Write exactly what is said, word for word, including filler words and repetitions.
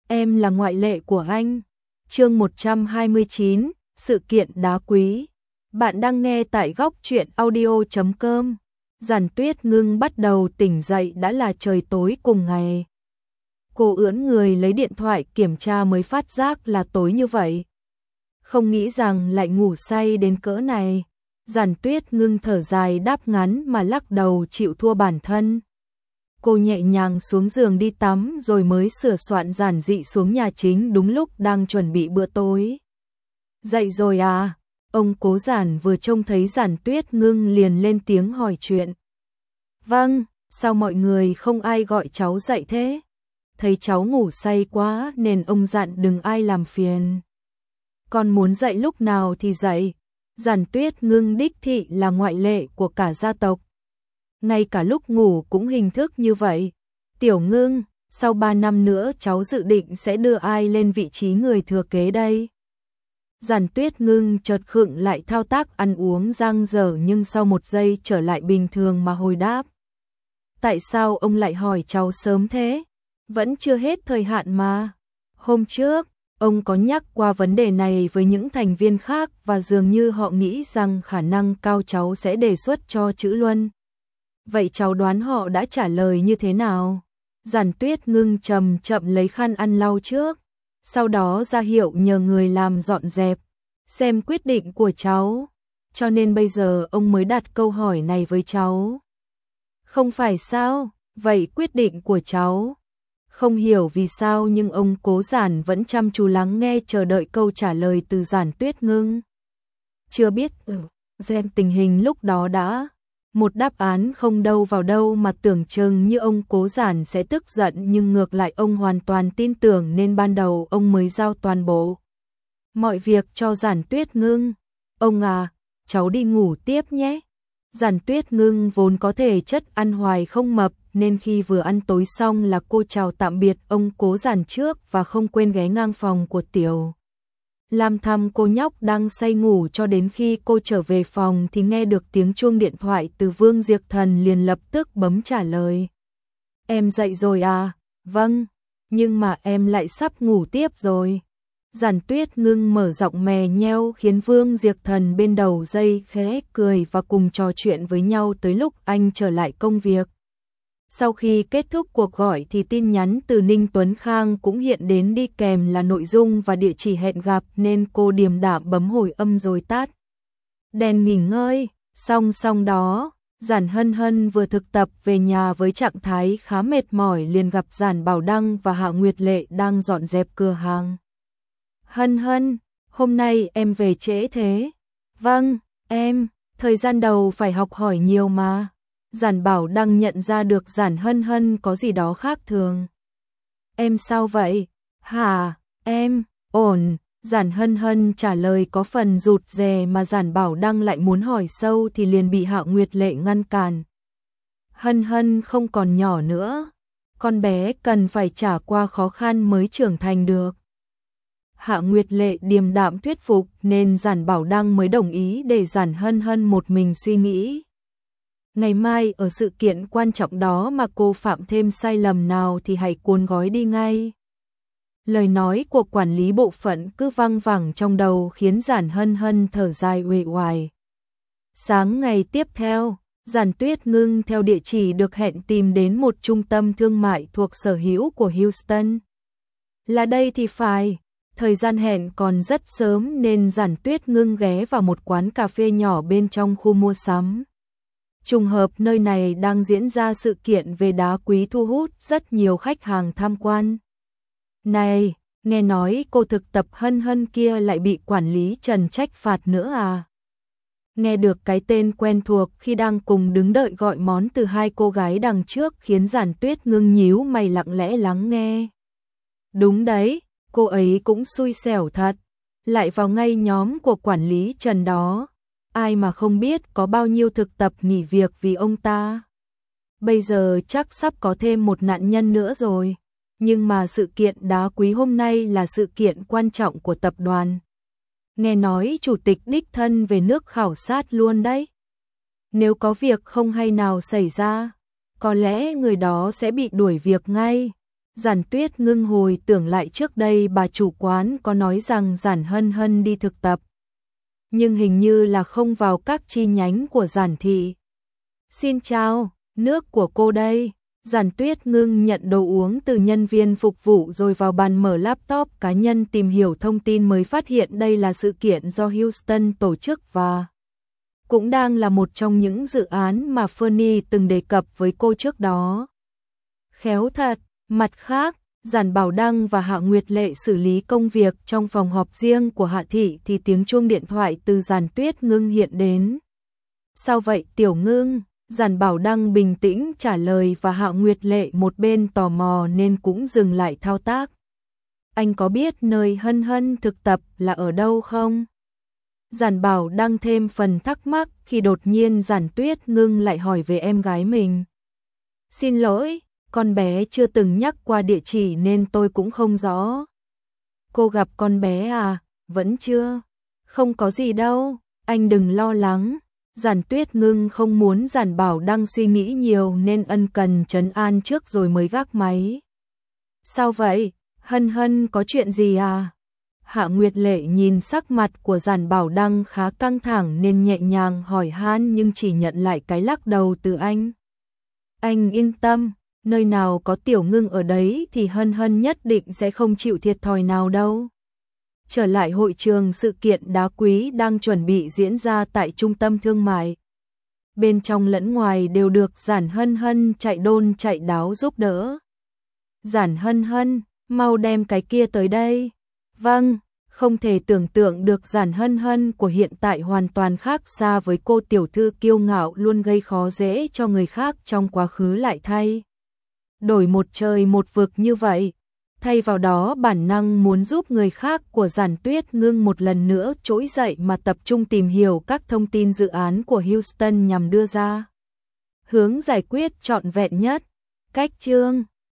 em là ngoại lệ của anh. Chương một trăm hai mươi chín, sự kiện đá quý. Bạn đang nghe tại góc truyện audio chấm com. Giản Tuyết Ngưng bắt đầu tỉnh dậy đã là trời tối cùng ngày. Cô ưỡn người lấy điện thoại kiểm tra mới phát giác là tối như vậy. Không nghĩ rằng lại ngủ say đến cỡ này. Giản Tuyết Ngưng thở dài đáp ngắn mà lắc đầu chịu thua bản thân. Cô nhẹ nhàng xuống giường đi tắm rồi mới sửa soạn giản dị xuống nhà chính đúng lúc đang chuẩn bị bữa tối. Dậy rồi à? Ông Cố Giản vừa trông thấy Giản Tuyết Ngưng liền lên tiếng hỏi chuyện. Vâng, sao mọi người không ai gọi cháu dậy thế? Thấy cháu ngủ say quá nên ông dặn đừng ai làm phiền. Con muốn dậy lúc nào thì dậy. Giản Tuyết Ngưng đích thị là ngoại lệ của cả gia tộc. Ngay cả lúc ngủ cũng hình thức như vậy. Tiểu Ngưng, sau ba năm nữa cháu dự định sẽ đưa ai lên vị trí người thừa kế đây? Giản Tuyết Ngưng chợt khựng lại thao tác ăn uống giang dở nhưng sau một giây trở lại bình thường mà hồi đáp. Tại sao ông lại hỏi cháu sớm thế? Vẫn chưa hết thời hạn mà. Hôm trước, ông có nhắc qua vấn đề này với những thành viên khác và dường như họ nghĩ rằng khả năng cao cháu sẽ đề xuất cho Chữ Luân. Vậy cháu đoán họ đã trả lời như thế nào? Giản Tuyết Ngưng chậm chậm lấy khăn ăn lau trước, sau đó ra hiệu nhờ người làm dọn dẹp, xem quyết định của cháu. Cho nên bây giờ ông mới đặt câu hỏi này với cháu. Không phải sao? Vậy quyết định của cháu? Không hiểu vì sao nhưng ông Cố Giản vẫn chăm chú lắng nghe chờ đợi câu trả lời từ Giản Tuyết Ngưng. Chưa biết xem tình hình lúc đó đã. Một đáp án không đâu vào đâu mà tưởng chừng như ông Cố Giản sẽ tức giận nhưng ngược lại ông hoàn toàn tin tưởng nên ban đầu ông mới giao toàn bộ mọi việc cho Giản Tuyết Ngưng. Ông à, cháu đi ngủ tiếp nhé. Giản Tuyết Ngưng vốn có thể chất ăn hoài không mập nên khi vừa ăn tối xong là cô chào tạm biệt ông Cố Giản trước và không quên ghé ngang phòng của Tiểu Lam thăm cô nhóc đang say ngủ cho đến khi cô trở về phòng thì nghe được tiếng chuông điện thoại từ Vương Diệp Thần liền lập tức bấm trả lời. Em dậy rồi à? Vâng, nhưng mà em lại sắp ngủ tiếp rồi. Giản Tuyết Ngưng mở giọng mè nheo khiến Vương Diệp Thần bên đầu dây khẽ cười và cùng trò chuyện với nhau tới lúc anh trở lại công việc. Sau khi kết thúc cuộc gọi thì tin nhắn từ Ninh Tuấn Khang cũng hiện đến đi kèm là nội dung và địa chỉ hẹn gặp nên cô điềm đạm bấm hồi âm rồi tắt đèn nghỉ ngơi. Song song đó, Giản Hân Hân vừa thực tập về nhà với trạng thái khá mệt mỏi liền gặp Giản Bảo Đăng và Hạ Nguyệt Lệ đang dọn dẹp cửa hàng. Hân Hân, hôm nay em về trễ thế? Vâng, em, thời gian đầu phải học hỏi nhiều mà. Giản Bảo Đăng nhận ra được Giản Hân Hân có gì đó khác thường. Em sao vậy? Hả, em, ổn. Giản Hân Hân trả lời có phần rụt rè mà Giản Bảo Đăng lại muốn hỏi sâu thì liền bị Hạ Nguyệt Lệ ngăn cản. Hân Hân không còn nhỏ nữa. Con bé cần phải trải qua khó khăn mới trưởng thành được. Hạ Nguyệt Lệ điềm đạm thuyết phục nên Giản Bảo Đăng mới đồng ý để Giản Hân Hân một mình suy nghĩ. Ngày mai ở sự kiện quan trọng đó mà cô phạm thêm sai lầm nào thì hãy cuốn gói đi ngay. Lời nói của quản lý bộ phận cứ văng vẳng trong đầu khiến Giản Hân Hân thở dài uể oải. Sáng ngày tiếp theo, Giản Tuyết Ngưng theo địa chỉ được hẹn tìm đến một trung tâm thương mại thuộc sở hữu của Houston. Là đây thì phải. Thời gian hẹn còn rất sớm nên Giản Tuyết Ngưng ghé vào một quán cà phê nhỏ bên trong khu mua sắm. Trùng hợp nơi này đang diễn ra sự kiện về đá quý thu hút rất nhiều khách hàng tham quan. Này, nghe nói cô thực tập Hân Hân kia lại bị quản lý Trần trách phạt nữa à? Nghe được cái tên quen thuộc khi đang cùng đứng đợi gọi món từ hai cô gái đằng trước khiến Giản Tuyết Ngưng nhíu mày lặng lẽ lắng nghe. Đúng đấy, cô ấy cũng xui xẻo thật, lại vào ngay nhóm của quản lý Trần đó. Ai mà không biết có bao nhiêu thực tập nghỉ việc vì ông ta. Bây giờ chắc sắp có thêm một nạn nhân nữa rồi. Nhưng mà sự kiện đá quý hôm nay là sự kiện quan trọng của tập đoàn. Nghe nói chủ tịch đích thân về nước khảo sát luôn đấy. Nếu có việc không hay nào xảy ra, có lẽ người đó sẽ bị đuổi việc ngay. Giản Tuyết Ngưng hồi tưởng lại trước đây bà chủ quán có nói rằng Giản Hân Hân đi thực tập, nhưng hình như là không vào các chi nhánh của Giản thị. Xin chào, nước của cô đây. Giản Tuyết Ngưng nhận đồ uống từ nhân viên phục vụ rồi vào bàn mở laptop cá nhân tìm hiểu thông tin, mới phát hiện đây là sự kiện do Houston tổ chức và cũng đang là một trong những dự án mà Fernie từng đề cập với cô trước đó. Khéo thật. Mặt khác, Giản Bảo Đăng và Hạ Nguyệt Lệ xử lý công việc trong phòng họp riêng của Hạ thị thì tiếng chuông điện thoại từ Giản Tuyết Ngưng hiện đến. Sao vậy Tiểu Ngưng? Giản Bảo Đăng bình tĩnh trả lời và Hạ Nguyệt Lệ một bên tò mò nên cũng dừng lại thao tác. Anh có biết nơi Hân Hân thực tập là ở đâu không? Giản Bảo Đăng thêm phần thắc mắc khi đột nhiên Giản Tuyết Ngưng lại hỏi về em gái mình. Xin lỗi, con bé chưa từng nhắc qua địa chỉ nên tôi cũng không rõ. Cô gặp con bé à? Vẫn chưa? Không có gì đâu, anh đừng lo lắng. Giản Tuyết Ngưng không muốn Giản Bảo Đăng suy nghĩ nhiều nên ân cần trấn an trước rồi mới gác máy. Sao vậy? Hân Hân có chuyện gì à? Hạ Nguyệt Lệ nhìn sắc mặt của Giản Bảo Đăng khá căng thẳng nên nhẹ nhàng hỏi han nhưng chỉ nhận lại cái lắc đầu từ anh. Anh yên tâm, nơi nào có Tiểu Ngưng ở đấy thì Hân Hân nhất định sẽ không chịu thiệt thòi nào đâu. Trở lại hội trường, sự kiện đá quý đang chuẩn bị diễn ra tại trung tâm thương mại. Bên trong lẫn ngoài đều được Giản Hân Hân chạy đôn chạy đáo giúp đỡ. Giản Hân Hân, mau đem cái kia tới đây. Vâng, không thể tưởng tượng được Giản Hân Hân của hiện tại hoàn toàn khác xa với cô tiểu thư kiêu ngạo luôn gây khó dễ cho người khác trong quá khứ lại thay đổi một trời một vực như vậy. Thay vào đó bản năng muốn giúp người khác của Giản Tuyết Ngưng một lần nữa trỗi dậy mà tập trung tìm hiểu các thông tin dự án của Houston nhằm đưa ra hướng giải quyết trọn vẹn nhất. Cách chương